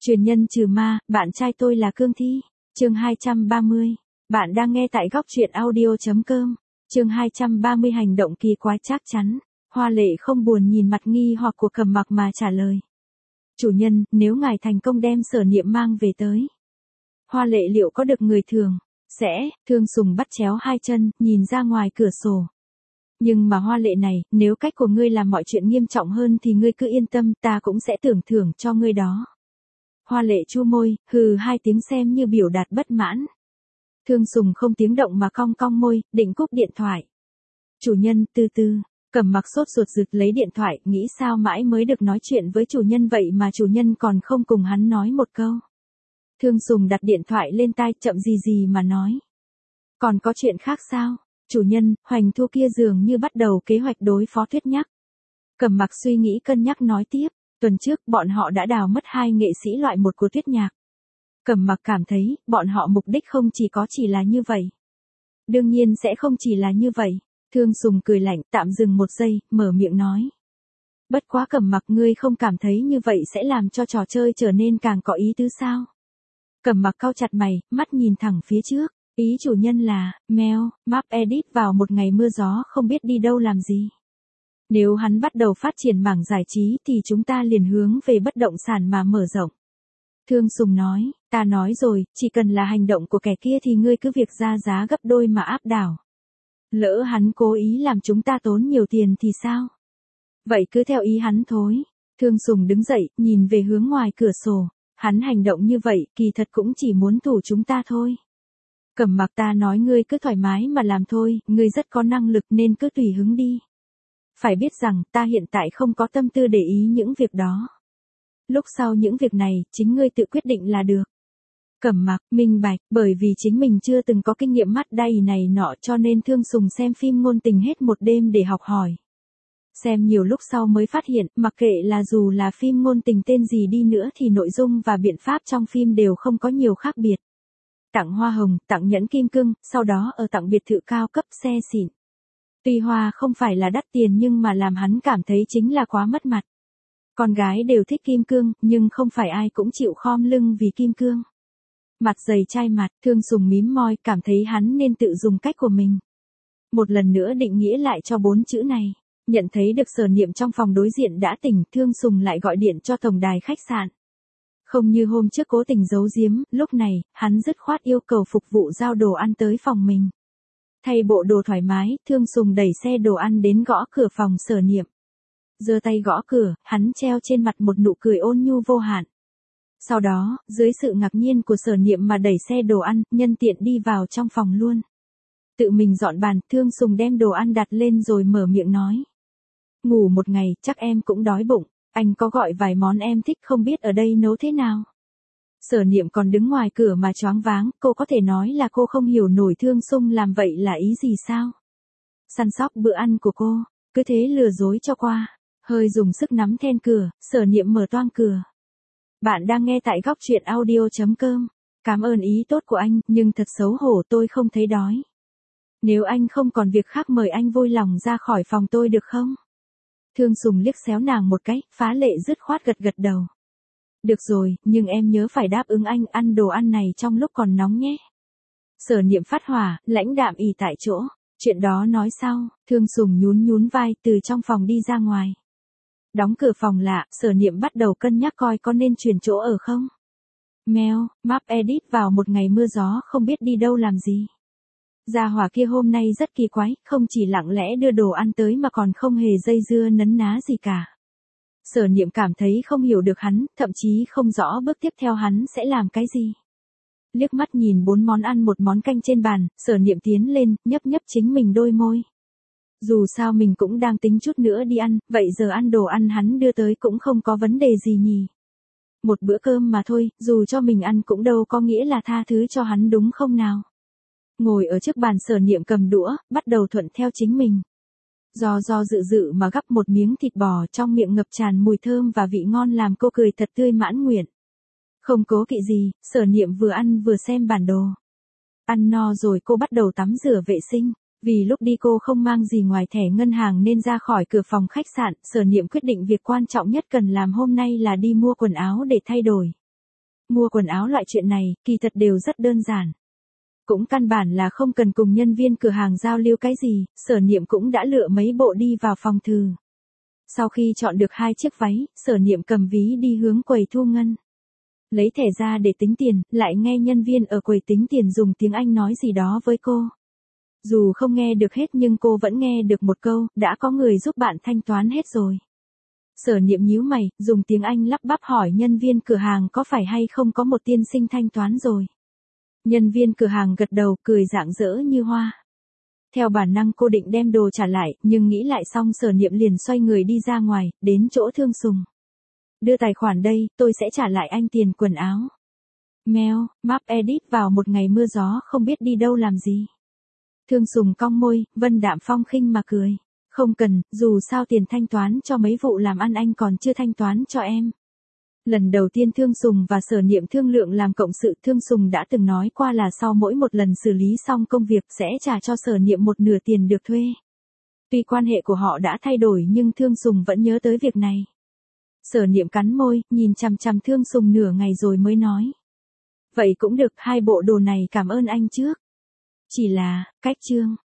Truyền nhân trừ ma, bạn trai tôi là Cương Thi. Chương 230. Bạn đang nghe tại góc truyện audio.com. Chương 230 hành động kỳ quái chắc chắn. Hoa Lệ không buồn nhìn mặt nghi hoặc của Cẩm Mặc mà trả lời. Chủ nhân, nếu ngài thành công đem Sở Niệm mang về tới, Hoa Lệ liệu có được người thường? Sẽ, Thương Sùng bắt chéo hai chân, nhìn ra ngoài cửa sổ. Nhưng mà Hoa Lệ này, nếu cách của ngươi làm mọi chuyện nghiêm trọng hơn thì ngươi cứ yên tâm, ta cũng sẽ tưởng thưởng cho ngươi đó. Hoa Lệ chu môi, hừ hai tiếng xem như biểu đạt bất mãn. Thương Sùng không tiếng động mà cong cong môi, định cúp điện thoại. Chủ nhân, từ từ. Cẩm Mặc sốt ruột rực lấy điện thoại, nghĩ sao mãi mới được nói chuyện với chủ nhân vậy mà chủ nhân còn không cùng hắn nói một câu. Thương Sùng đặt điện thoại lên tai, chậm gì mà nói. Còn có chuyện khác sao? Chủ nhân, Hoành Thu kia dường như bắt đầu kế hoạch đối phó Tuyết Nhắc. Cẩm Mặc suy nghĩ cân nhắc nói tiếp, tuần trước bọn họ đã đào mất 2 nghệ sĩ loại 1 của Tuyết Nhạc. Cẩm Mặc cảm thấy, bọn họ mục đích không chỉ là như vậy. Đương nhiên sẽ không chỉ là như vậy. Thương Sùng cười lạnh, tạm dừng một giây, mở miệng nói. Bất quá Cẩm Mặc, ngươi không cảm thấy như vậy sẽ làm cho trò chơi trở nên càng có ý tứ sao? Cẩm Mặc cau chặt mày, mắt nhìn thẳng phía trước. Ý chủ nhân là, Mel, Map Edit vào một ngày mưa gió không biết đi đâu làm gì. Nếu hắn bắt đầu phát triển mảng giải trí thì chúng ta liền hướng về bất động sản mà mở rộng. Thương Sùng nói, ta nói rồi, chỉ cần là hành động của kẻ kia thì ngươi cứ việc ra giá gấp đôi mà áp đảo. Lỡ hắn cố ý làm chúng ta tốn nhiều tiền thì sao? Vậy cứ theo ý hắn thôi. Thương Sùng đứng dậy, nhìn về hướng ngoài cửa sổ. Hắn hành động như vậy, kỳ thật cũng chỉ muốn thủ chúng ta thôi. Cẩm Mặc, ta nói ngươi cứ thoải mái mà làm thôi, ngươi rất có năng lực nên cứ tùy hứng đi. Phải biết rằng, ta hiện tại không có tâm tư để ý những việc đó. Lúc sau những việc này, chính ngươi tự quyết định là được. Cẩm Mặc, minh bạch, bởi vì chính mình chưa từng có kinh nghiệm mắt đay này nọ cho nên Thương Sùng xem phim ngôn tình hết một đêm để học hỏi. Xem nhiều lúc sau mới phát hiện, mặc kệ là dù là phim ngôn tình tên gì đi nữa thì nội dung và biện pháp trong phim đều không có nhiều khác biệt. Tặng hoa hồng, tặng nhẫn kim cương, sau đó ở tặng biệt thự cao cấp, xe xịn. Tuy hoa không phải là đắt tiền nhưng mà làm hắn cảm thấy chính là quá mất mặt. Con gái đều thích kim cương, nhưng không phải ai cũng chịu khom lưng vì kim cương. Mặt dày chai mặt, Thương Sùng mím môi, cảm thấy hắn nên tự dùng cách của mình. Một lần nữa định nghĩa lại cho 4 chữ này. Nhận thấy được Sở Niệm trong phòng đối diện đã tỉnh, Thương Sùng lại gọi điện cho tổng đài khách sạn. Không như hôm trước cố tình giấu giếm, lúc này, hắn dứt khoát yêu cầu phục vụ giao đồ ăn tới phòng mình. Thay bộ đồ thoải mái, Thương Sùng đẩy xe đồ ăn đến gõ cửa phòng Sở Niệm. Giơ tay gõ cửa, hắn treo trên mặt một nụ cười ôn nhu vô hạn. Sau đó, dưới sự ngạc nhiên của Sở Niệm mà đẩy xe đồ ăn, nhân tiện đi vào trong phòng luôn. Tự mình dọn bàn, Thương Sùng đem đồ ăn đặt lên rồi mở miệng nói. Ngủ một ngày, chắc em cũng đói bụng, anh có gọi vài món em thích không biết ở đây nấu thế nào. Sở Niệm còn đứng ngoài cửa mà choáng váng, cô có thể nói là cô không hiểu nổi Thương Sùng làm vậy là ý gì sao? Săn sóc bữa ăn của cô, cứ thế lừa dối cho qua. Hơi dùng sức nắm then cửa, Sở Niệm mở toang cửa. Bạn đang nghe tại góc truyện audio.com. Cảm ơn ý tốt của anh, nhưng thật xấu hổ tôi không thấy đói. Nếu anh không còn việc khác mời anh vui lòng ra khỏi phòng tôi được không? Thương Sùng liếc xéo nàng một cái, phá lệ dứt khoát gật gật đầu. Được rồi, nhưng em nhớ phải đáp ứng anh ăn đồ ăn này trong lúc còn nóng nhé. Sở Niệm phát hỏa, lãnh đạm ì tại chỗ. Chuyện đó nói sau, Thương Sùng nhún vai từ trong phòng đi ra ngoài. Đóng cửa phòng lạ, Sở Niệm bắt đầu cân nhắc coi có nên chuyển chỗ ở không. Mel, Map Edit vào một ngày mưa gió không biết đi đâu làm gì. Gia hỏa kia hôm nay rất kỳ quái, không chỉ lặng lẽ đưa đồ ăn tới mà còn không hề dây dưa nấn ná gì cả. Sở Niệm cảm thấy không hiểu được hắn, thậm chí không rõ bước tiếp theo hắn sẽ làm cái gì. Liếc mắt nhìn 4 món ăn một món canh trên bàn, Sở Niệm tiến lên, nhấp chính mình đôi môi. Dù sao mình cũng đang tính chút nữa đi ăn, vậy giờ ăn đồ ăn hắn đưa tới cũng không có vấn đề gì nhỉ. Một bữa cơm mà thôi, dù cho mình ăn cũng đâu có nghĩa là tha thứ cho hắn đúng không nào. Ngồi ở trước bàn, Sở Niệm cầm đũa, bắt đầu thuận theo chính mình. Do dự mà gắp một miếng thịt bò, trong miệng ngập tràn mùi thơm và vị ngon làm cô cười thật tươi mãn nguyện. Không cố kỵ gì, Sở Niệm vừa ăn vừa xem bản đồ. Ăn no rồi cô bắt đầu tắm rửa vệ sinh. Vì lúc đi cô không mang gì ngoài thẻ ngân hàng nên ra khỏi cửa phòng khách sạn, Sở Niệm quyết định việc quan trọng nhất cần làm hôm nay là đi mua quần áo để thay đổi. mua quần áo loại chuyện này, kỳ thật đều rất đơn giản. Cũng căn bản là không cần cùng nhân viên cửa hàng giao lưu cái gì, Sở Niệm cũng đã lựa mấy bộ đi vào phòng thử. Sau khi chọn được 2 chiếc váy, Sở Niệm cầm ví đi hướng quầy thu ngân. Lấy thẻ ra để tính tiền, lại nghe nhân viên ở quầy tính tiền dùng tiếng Anh nói gì đó với cô. Dù không nghe được hết nhưng cô vẫn nghe được một câu, đã có người giúp bạn thanh toán hết rồi. Sở Niệm nhíu mày, dùng tiếng Anh lắp bắp hỏi nhân viên cửa hàng có phải hay không có một tiên sinh thanh toán rồi. Nhân viên cửa hàng gật đầu, cười rạng rỡ như hoa. Theo bản năng cô định đem đồ trả lại, nhưng nghĩ lại xong Sở Niệm liền xoay người đi ra ngoài, đến chỗ Thương Sùng. Đưa tài khoản đây, tôi sẽ trả lại anh tiền quần áo. Mail, map edit vào một ngày mưa gió không biết đi đâu làm gì. Thương Sùng cong môi, vân đạm phong khinh mà cười. Không cần, dù sao tiền thanh toán cho mấy vụ làm ăn anh còn chưa thanh toán cho em. Lần đầu tiên Thương Sùng và Sở Niệm thương lượng làm cộng sự, Thương Sùng đã từng nói qua là sau mỗi một lần xử lý xong công việc sẽ trả cho Sở Niệm một nửa tiền được thuê. Tuy quan hệ của họ đã thay đổi nhưng Thương Sùng vẫn nhớ tới việc này. Sở Niệm cắn môi, nhìn chằm chằm Thương Sùng nửa ngày rồi mới nói. Vậy cũng được, 2 bộ đồ này cảm ơn anh trước. Chỉ là, cách chương.